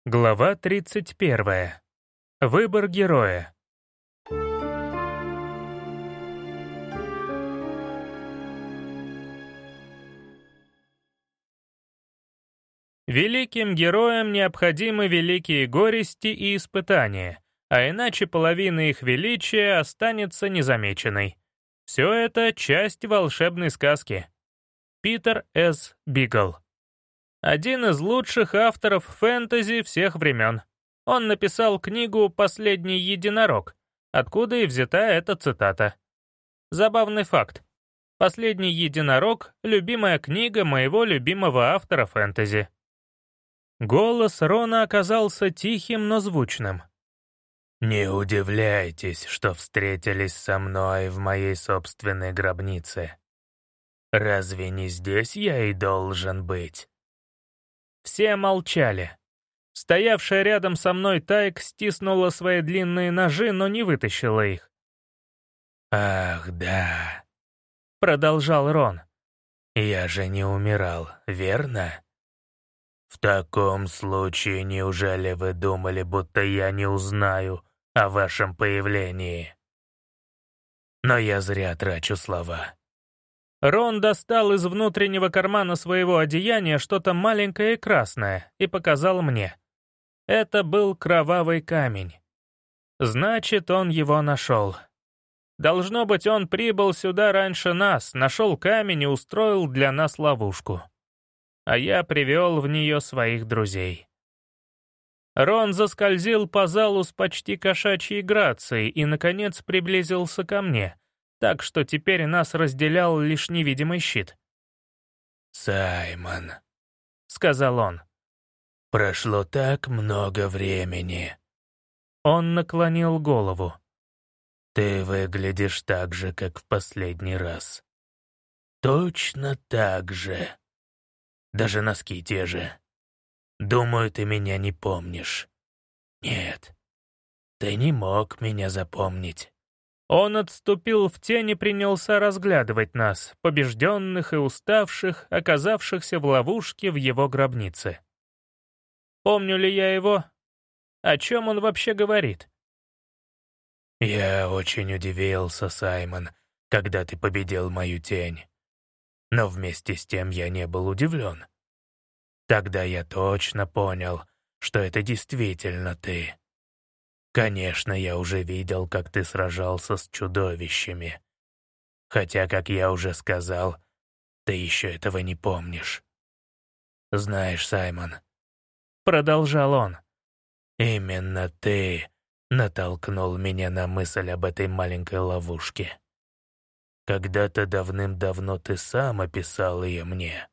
Глава 31. Выбор героя. Великим героям необходимы великие горести и испытания, а иначе половина их величия останется незамеченной. Все это часть волшебной сказки. Питер С. Бигл. Один из лучших авторов фэнтези всех времен. Он написал книгу «Последний единорог», откуда и взята эта цитата. Забавный факт. «Последний единорог» — любимая книга моего любимого автора фэнтези. Голос Рона оказался тихим, но звучным. «Не удивляйтесь, что встретились со мной в моей собственной гробнице. Разве не здесь я и должен быть?» Все молчали. Стоявшая рядом со мной Тайк стиснула свои длинные ножи, но не вытащила их. «Ах, да», — продолжал Рон. «Я же не умирал, верно? В таком случае, неужели вы думали, будто я не узнаю о вашем появлении? Но я зря трачу слова». Рон достал из внутреннего кармана своего одеяния что-то маленькое и красное и показал мне. Это был кровавый камень. Значит, он его нашел. Должно быть, он прибыл сюда раньше нас, нашел камень и устроил для нас ловушку. А я привел в нее своих друзей. Рон заскользил по залу с почти кошачьей грацией и, наконец, приблизился ко мне, так что теперь нас разделял лишь невидимый щит. «Саймон», — сказал он. «Прошло так много времени». Он наклонил голову. «Ты выглядишь так же, как в последний раз. Точно так же. Даже носки те же. Думаю, ты меня не помнишь. Нет, ты не мог меня запомнить». Он отступил в тень и принялся разглядывать нас, побежденных и уставших, оказавшихся в ловушке в его гробнице. Помню ли я его? О чем он вообще говорит? «Я очень удивился, Саймон, когда ты победил мою тень. Но вместе с тем я не был удивлен. Тогда я точно понял, что это действительно ты. Конечно, я уже видел, как ты сражался с чудовищами. Хотя, как я уже сказал, ты еще этого не помнишь. Знаешь, Саймон, — продолжал он, — именно ты натолкнул меня на мысль об этой маленькой ловушке. Когда-то давным-давно ты сам описал ее мне».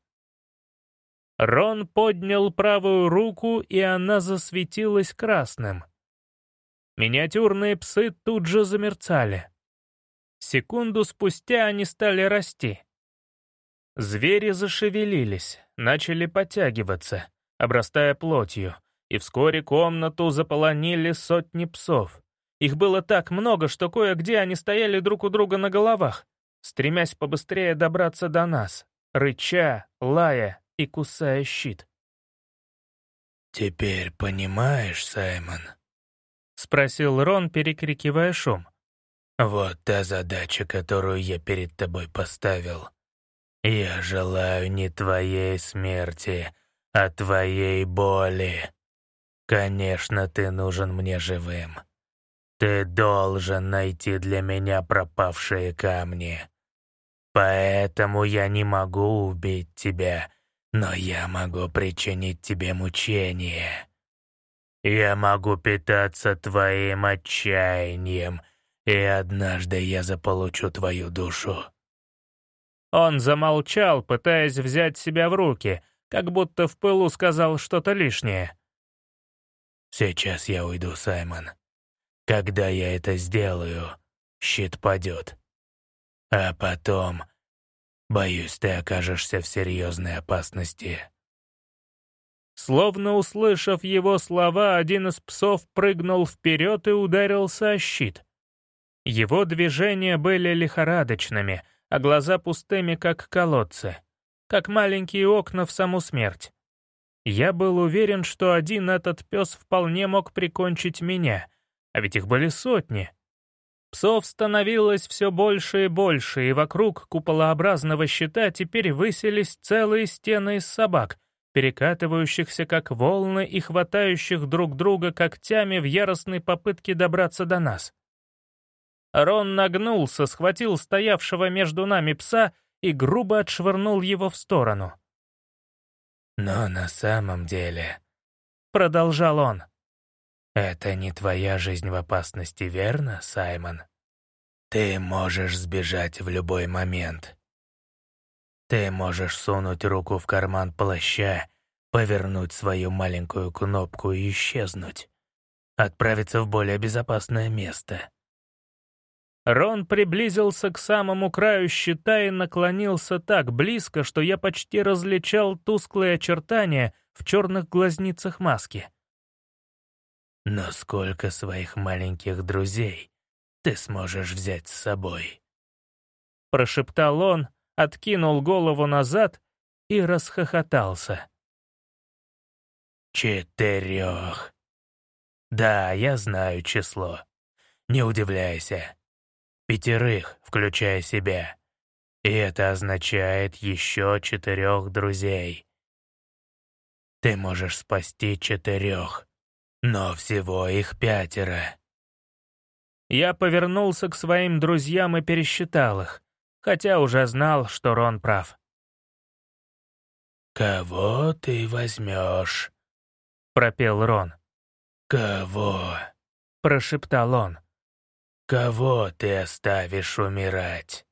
Рон поднял правую руку, и она засветилась красным. Миниатюрные псы тут же замерцали. Секунду спустя они стали расти. Звери зашевелились, начали подтягиваться, обрастая плотью, и вскоре комнату заполонили сотни псов. Их было так много, что кое-где они стояли друг у друга на головах, стремясь побыстрее добраться до нас, рыча, лая и кусая щит. «Теперь понимаешь, Саймон?» — спросил Рон, перекрикивая шум. «Вот та задача, которую я перед тобой поставил. Я желаю не твоей смерти, а твоей боли. Конечно, ты нужен мне живым. Ты должен найти для меня пропавшие камни. Поэтому я не могу убить тебя, но я могу причинить тебе мучения. Я могу питаться твоим отчаянием, и однажды я заполучу твою душу». Он замолчал, пытаясь взять себя в руки, как будто в пылу сказал что-то лишнее. «Сейчас я уйду, Саймон. Когда я это сделаю, щит падет. А потом, боюсь, ты окажешься в серьезной опасности». Словно услышав его слова, один из псов прыгнул вперед и ударился о щит. Его движения были лихорадочными, а глаза пустыми, как колодцы, как маленькие окна в саму смерть. Я был уверен, что один этот пес вполне мог прикончить меня, а ведь их были сотни. Псов становилось все больше и больше, и вокруг куполообразного щита теперь высились целые стены из собак, перекатывающихся как волны и хватающих друг друга когтями в яростной попытке добраться до нас. Рон нагнулся, схватил стоявшего между нами пса и грубо отшвырнул его в сторону. «Но на самом деле», — продолжал он, — «это не твоя жизнь в опасности, верно, Саймон? Ты можешь сбежать в любой момент. Ты можешь сунуть руку в карман плаща, повернуть свою маленькую кнопку и исчезнуть, отправиться в более безопасное место». Рон приблизился к самому краю щита и наклонился так близко, что я почти различал тусклые очертания в черных глазницах маски. «Но сколько своих маленьких друзей ты сможешь взять с собой?» Прошептал он, откинул голову назад и расхохотался. 4. Да, я знаю число. Не удивляйся. 5, включая себя. И это означает еще 4 друзей. Ты можешь спасти 4, но всего их 5. Я повернулся к своим друзьям и пересчитал их, хотя уже знал, что Рон прав. «Кого ты возьмешь?» — пропел Рон. «Кого?» — прошептал он. «Кого ты оставишь умирать?»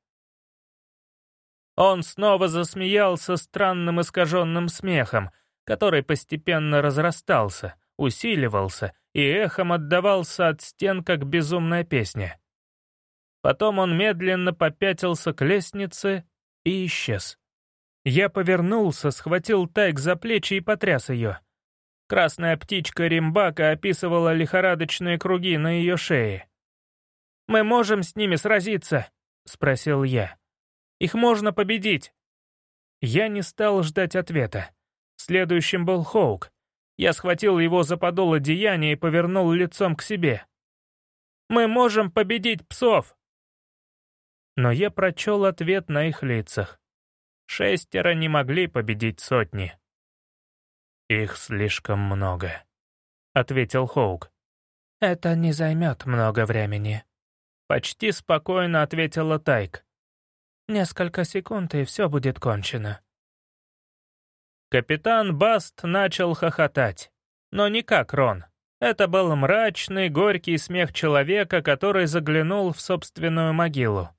Он снова засмеялся странным искаженным смехом, который постепенно разрастался, усиливался и эхом отдавался от стен, как безумная песня. Потом он медленно попятился к лестнице и исчез. Я повернулся, схватил Тайк за плечи и потряс ее. Красная птичка Римбака описывала лихорадочные круги на ее шее. «Мы можем с ними сразиться?» — спросил я. «Их можно победить». Я не стал ждать ответа. Следующим был Хоук. Я схватил его за подол одеяния и повернул лицом к себе. «Мы можем победить псов!» Но я прочел ответ на их лицах. 6 не могли победить сотни. «Их слишком много», — ответил Хоук. «Это не займет много времени», — почти спокойно ответила Тайк. «Несколько секунд, и все будет кончено». Капитан Баст начал хохотать, но не как Рон. Это был мрачный, горький смех человека, который заглянул в собственную могилу.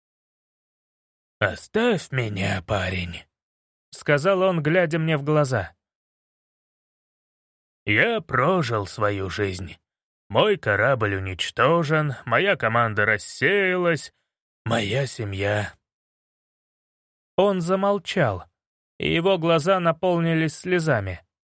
«Оставь меня, парень», — сказал он, глядя мне в глаза. «Я прожил свою жизнь. Мой корабль уничтожен, моя команда рассеялась, моя семья...» Он замолчал, и его глаза наполнились слезами.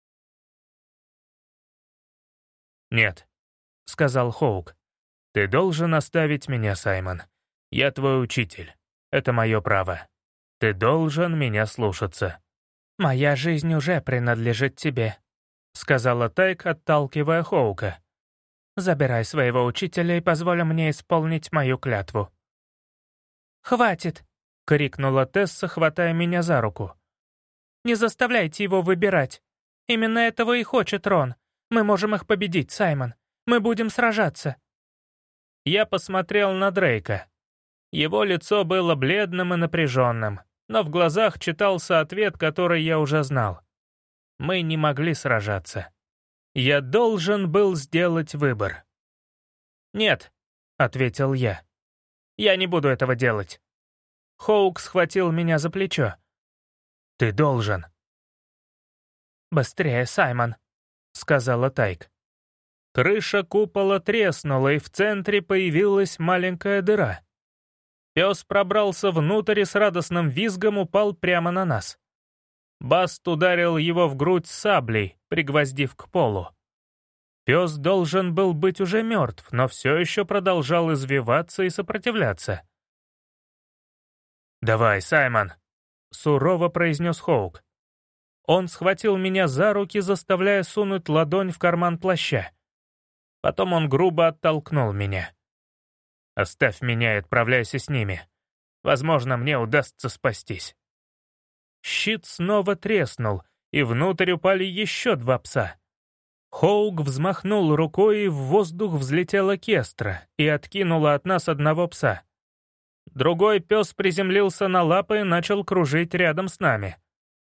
«Нет», — сказал Хоук, — «ты должен оставить меня, Саймон. Я твой учитель. Это мое право. Ты должен меня слушаться». «Моя жизнь уже принадлежит тебе», — сказала Тайк, отталкивая Хоука. «Забирай своего учителя и позволь мне исполнить мою клятву». «Хватит!» — крикнула Тесса, хватая меня за руку. «Не заставляйте его выбирать. Именно этого и хочет Рон. Мы можем их победить, Саймон. Мы будем сражаться». Я посмотрел на Дрейка. Его лицо было бледным и напряженным, но в глазах читался ответ, который я уже знал. Мы не могли сражаться. Я должен был сделать выбор. «Нет», — ответил я. «Я не буду этого делать». Хоук схватил меня за плечо. «Ты должен». «Быстрее, Саймон», — сказала Тайк. Крыша купола треснула, и в центре появилась маленькая дыра. Пес пробрался внутрь и с радостным визгом упал прямо на нас. Баст ударил его в грудь саблей, пригвоздив к полу. Пес должен был быть уже мертв, но все еще продолжал извиваться и сопротивляться. «Давай, Саймон», — сурово произнес Хоук. Он схватил меня за руки, заставляя сунуть ладонь в карман плаща. Потом он грубо оттолкнул меня. «Оставь меня и отправляйся с ними. Возможно, мне удастся спастись». Щит снова треснул, и внутрь упали еще 2 пса. Хоук взмахнул рукой, и в воздух взлетела Кестра и откинула от нас 1 пса. Другой пес приземлился на лапы и начал кружить рядом с нами.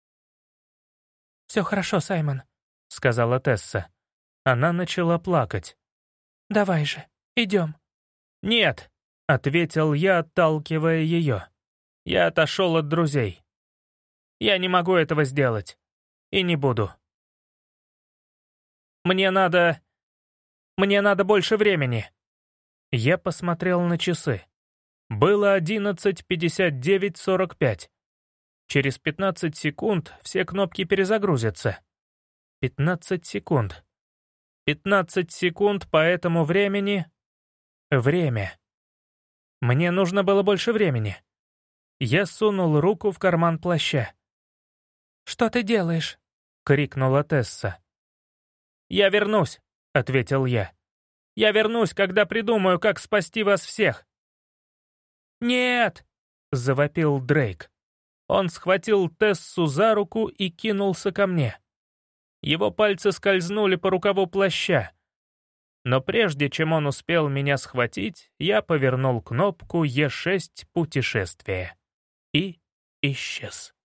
«Все хорошо, Саймон», — сказала Тесса. Она начала плакать. «Давай же, идем». «Нет», — ответил я, отталкивая ее. Я отошел от друзей. Я не могу этого сделать. И не буду. Мне надо больше времени». Я посмотрел на часы. Было 11:59:45. Через 15 секунд все кнопки перезагрузятся. 15 секунд. 15 секунд по этому времени. Время. Мне нужно было больше времени. Я сунул руку в карман плаща. «Что ты делаешь?» — крикнула Тесса. «Я вернусь», — ответил я. «Я вернусь, когда придумаю, как спасти вас всех». «Нет!» — завопил Дрейк. Он схватил Тессу за руку и кинулся ко мне. Его пальцы скользнули по рукаву плаща. Но прежде чем он успел меня схватить, я повернул кнопку Е6 путешествия и исчез.